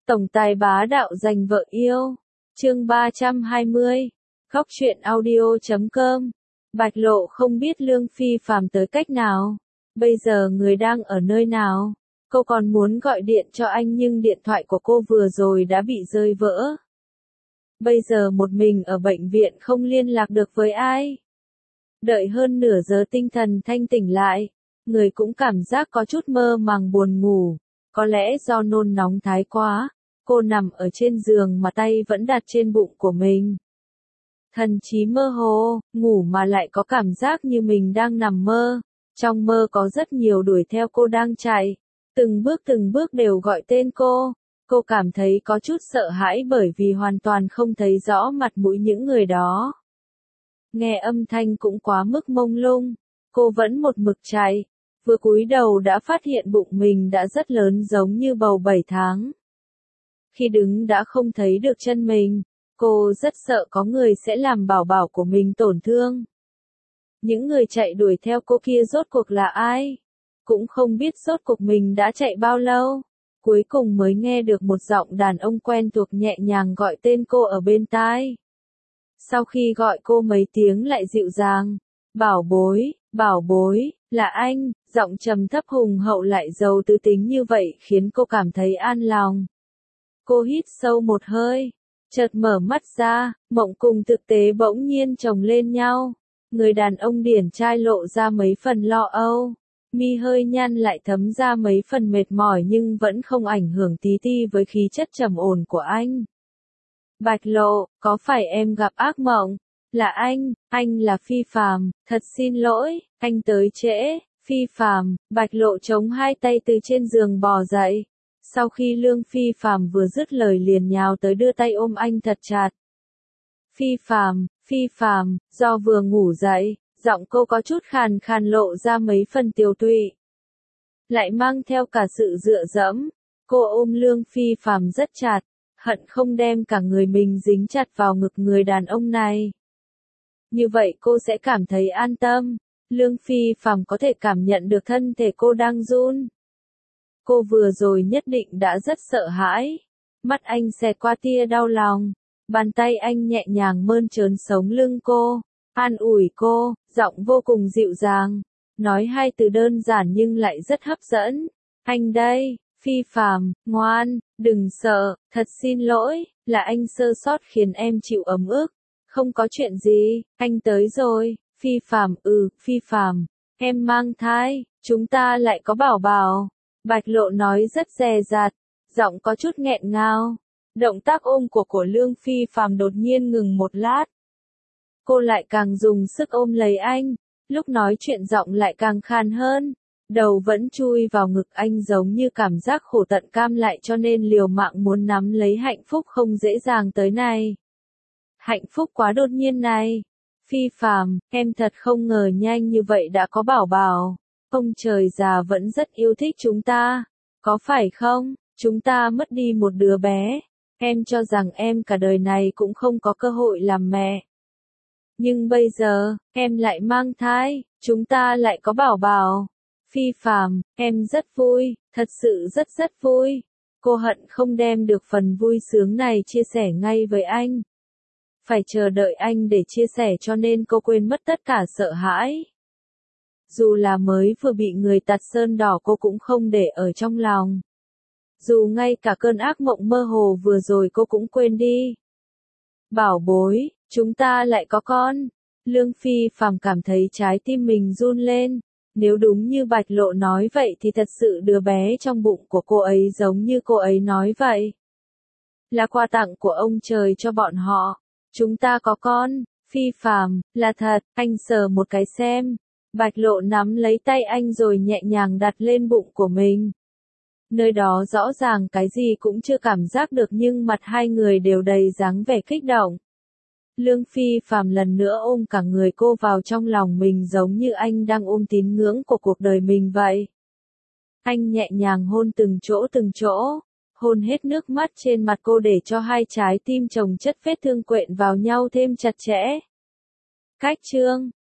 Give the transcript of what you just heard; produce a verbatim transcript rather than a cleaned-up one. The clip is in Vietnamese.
Tổng tài bá đạo giành vợ yêu. Chương ba trăm hai mươi. Góc truyện audio chấm com. Bạch Lộ không biết Lương Phi Phàm tới cách nào. Bây giờ người đang ở nơi nào? Cô còn muốn gọi điện cho anh nhưng điện thoại của cô vừa rồi đã bị rơi vỡ. Bây giờ một mình ở bệnh viện không liên lạc được với ai. Đợi hơn nửa giờ tinh thần thanh tỉnh lại, người cũng cảm giác có chút mơ màng buồn ngủ. Có lẽ do nôn nóng thái quá, cô nằm ở trên giường mà tay vẫn đặt trên bụng của mình. Thần trí mơ hồ, ngủ mà lại có cảm giác như mình đang nằm mơ. Trong mơ có rất nhiều đuổi theo cô đang chạy. Từng bước từng bước đều gọi tên cô. Cô cảm thấy có chút sợ hãi bởi vì hoàn toàn không thấy rõ mặt mũi những người đó. Nghe âm thanh cũng quá mức mông lung. Cô vẫn một mực chạy. Vừa cúi đầu đã phát hiện bụng mình đã rất lớn giống như bầu bảy tháng. Khi đứng đã không thấy được chân mình. Cô rất sợ có người sẽ làm bảo bảo của mình tổn thương. Những người chạy đuổi theo cô kia rốt cuộc là ai? Cũng không biết rốt cuộc mình đã chạy bao lâu. Cuối cùng mới nghe được một giọng đàn ông quen thuộc nhẹ nhàng gọi tên cô ở bên tai. Sau khi gọi cô mấy tiếng lại dịu dàng. Bảo bối, bảo bối, là anh, giọng trầm thấp hùng hậu lại giàu tư tính như vậy khiến cô cảm thấy an lòng. Cô hít sâu một hơi, chợt mở mắt ra, mộng cùng thực tế bỗng nhiên chồng lên nhau. Người đàn ông điển trai lộ ra mấy phần lo âu, mi hơi nhăn lại thấm ra mấy phần mệt mỏi nhưng vẫn không ảnh hưởng tí ti với khí chất trầm ổn của anh. Bạch Lộ, có phải em gặp ác mộng? Là anh, anh là Phi Phàm, thật xin lỗi, anh tới trễ. Phi Phàm, Bạch Lộ chống hai tay từ trên giường bò dậy. Sau khi Lương Phi Phàm vừa dứt lời liền nhào tới đưa tay ôm anh thật chặt. Phi Phàm, Phi Phàm, do vừa ngủ dậy, giọng cô có chút khàn khàn lộ ra mấy phần tiều tụy. Lại mang theo cả sự dựa dẫm, cô ôm Lương Phi Phàm rất chặt, hận không đem cả người mình dính chặt vào ngực người đàn ông này. Như vậy cô sẽ cảm thấy an tâm, Lương Phi Phàm có thể cảm nhận được thân thể cô đang run. Cô vừa rồi nhất định đã rất sợ hãi. Mắt anh xẹt qua tia đau lòng. Bàn tay anh nhẹ nhàng mơn trớn sống lưng cô. An ủi cô, giọng vô cùng dịu dàng. Nói hai từ đơn giản nhưng lại rất hấp dẫn. Anh đây, Phi Phàm, ngoan, đừng sợ, thật xin lỗi, là anh sơ sót khiến em chịu ấm ức. Không có chuyện gì, anh tới rồi. Phi Phàm, ừ, Phi Phàm, em mang thai, chúng ta lại có bảo bảo. Bạch Lộ nói rất dè dặt, giọng có chút nghẹn ngào. Động tác ôm của cổ Lương Phi Phàm đột nhiên ngừng một lát. Cô lại càng dùng sức ôm lấy anh, lúc nói chuyện giọng lại càng khàn hơn. Đầu vẫn chui vào ngực anh giống như cảm giác khổ tận cam lại cho nên liều mạng muốn nắm lấy hạnh phúc không dễ dàng tới này. Hạnh phúc quá đột nhiên này. Phi Phàm, em thật không ngờ nhanh như vậy đã có bảo bảo. Ông trời già vẫn rất yêu thích chúng ta, có phải không? Chúng ta mất đi một đứa bé, em cho rằng em cả đời này cũng không có cơ hội làm mẹ. Nhưng bây giờ, em lại mang thai, chúng ta lại có bảo bảo. Phi Phàm, em rất vui, thật sự rất rất vui. Cô hận không đem được phần vui sướng này chia sẻ ngay với anh. Phải chờ đợi anh để chia sẻ cho nên cô quên mất tất cả sợ hãi. Dù là mới vừa bị người tạt sơn đỏ cô cũng không để ở trong lòng. Dù ngay cả cơn ác mộng mơ hồ vừa rồi cô cũng quên đi. Bảo bối, chúng ta lại có con. Lương Phi Phàm cảm thấy trái tim mình run lên. Nếu đúng như Bạch Lộ nói vậy thì thật sự đứa bé trong bụng của cô ấy giống như cô ấy nói vậy. Là quà tặng của ông trời cho bọn họ. Chúng ta có con. Phi Phàm, là thật, anh sờ một cái xem. Bạch Lộ nắm lấy tay anh rồi nhẹ nhàng đặt lên bụng của mình. Nơi đó rõ ràng cái gì cũng chưa cảm giác được nhưng mặt hai người đều đầy dáng vẻ kích động. Lương Phi Phàm lần nữa ôm cả người cô vào trong lòng mình giống như anh đang ôm tín ngưỡng của cuộc đời mình vậy. Anh nhẹ nhàng hôn từng chỗ từng chỗ, hôn hết nước mắt trên mặt cô để cho hai trái tim chồng chất vết thương quện vào nhau thêm chặt chẽ. Cách chương